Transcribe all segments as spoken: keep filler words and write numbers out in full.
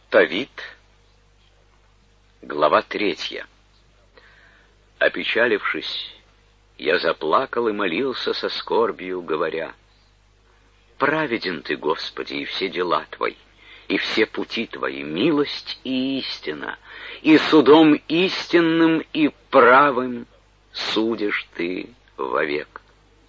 Тавит. Глава третья. Опечалившись, я заплакал и молился со скорбью, говоря: «Праведен ты, Господи, и все дела Твои, и все пути Твои, милость и истина, и судом истинным и правым судишь Ты вовек.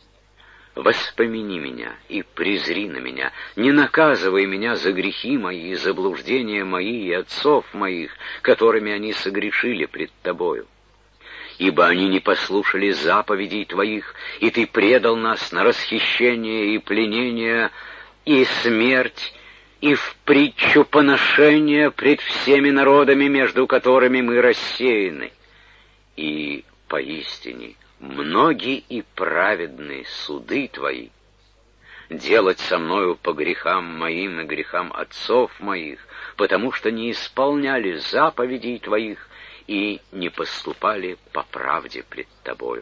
Воспомини меня и презри на меня, не наказывай меня за грехи мои, заблуждения мои и отцов моих, которыми они согрешили пред Тобою. Ибо они не послушали заповедей Твоих, и Ты предал нас на расхищение и пленение, и смерть, и в притчу поношения пред всеми народами, между которыми мы рассеяны. И поистине многие и праведные суды Твои. Делать со мною по грехам моим и грехам отцов моих, потому что не исполняли заповедей Твоих и не поступали по правде пред Тобою.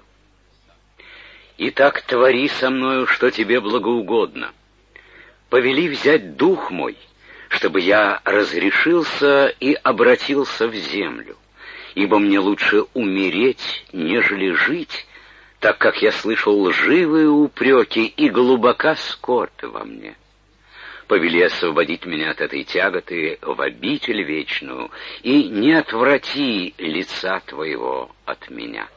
Итак, твори со мною, что Тебе благоугодно. Повели взять дух мой, чтобы я разрешился и обратился в землю. Ибо мне лучше умереть, нежели жить, так как я слышал лживые упреки и глубока скорбь во мне. Повели освободить меня от этой тяготы в обитель вечную, и не отврати лица Твоего от меня».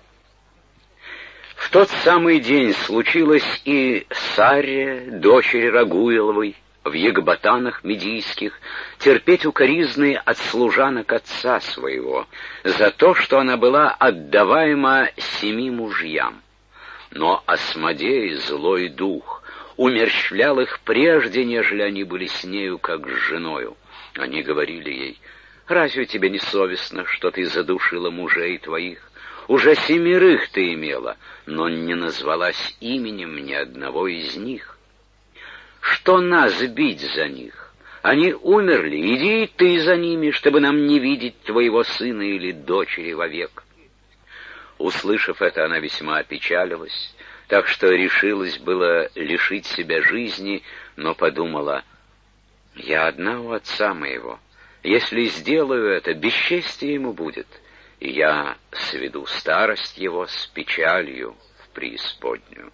В тот самый день случилось и Сарре, дочери Рагуиловой, в Егбатанах Медийских, терпеть укоризны от служанок отца своего за то, что она была отдаваема семи мужьям. Но Асмодей, злой дух, умерщвлял их прежде, нежели они были с нею, как с женою. Они говорили ей: «Разве тебе не совестно, что ты задушила мужей твоих? Уже семерых ты имела, но не назвалась именем ни одного из них. Что нас бить за них? Они умерли, иди и ты за ними, чтобы нам не видеть твоего сына или дочери вовек». Услышав это, она весьма опечалилась, так что решилась было лишить себя жизни, но подумала: «Я одна у отца моего. Если сделаю это, бесчестие ему будет, и я сведу старость его с печалью в преисподнюю».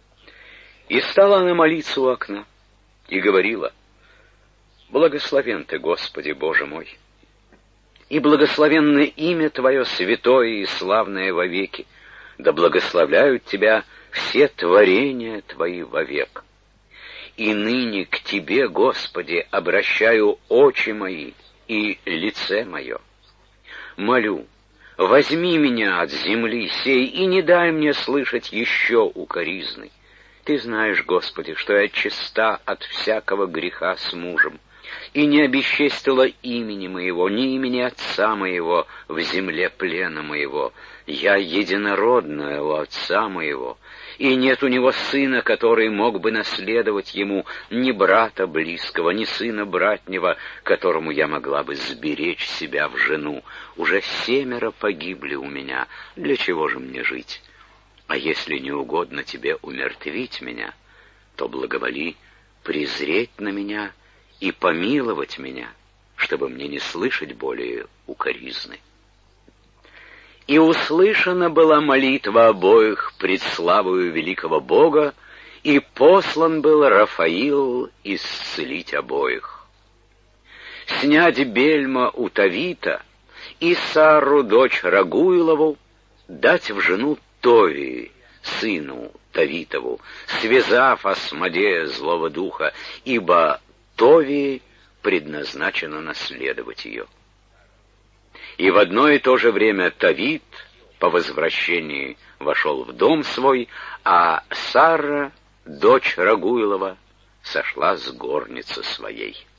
И стала она молиться у окна и говорила: «Благословен Ты, Господи Боже мой, и благословенно имя Твое святое и славное вовеки, да благословляют Тебя все творения Твои вовек. И ныне к Тебе, Господи, обращаю очи мои и лице мое. Молю, возьми меня от земли сей и не дай мне слышать еще укоризны. Ты знаешь, Господи, что я чиста от всякого греха с мужем, и не обесчестила имени моего, ни имени отца моего в земле плена моего. Я единородная у отца моего, и нет у него сына, который мог бы наследовать ему, ни брата близкого, ни сына братнего, которому я могла бы сберечь себя в жену. Уже семеро погибли у меня, для чего же мне жить? А если не угодно тебе умертвить меня, то благоволи презреть на меня и помиловать меня, чтобы мне не слышать более укоризны». И услышана была молитва обоих пред славою великого Бога, и послан был Рафаил исцелить обоих. Снять бельма у Тавита и Сарру, дочь Рагуилову, дать в жену Товии, сыну Тавитову, связав Асмодея злого духа, ибо Товии предназначено наследовать ее. И в одно и то же время Тавит по возвращении вошел в дом свой, а Сарра, дочь Рагуилова, сошла с горницы своей.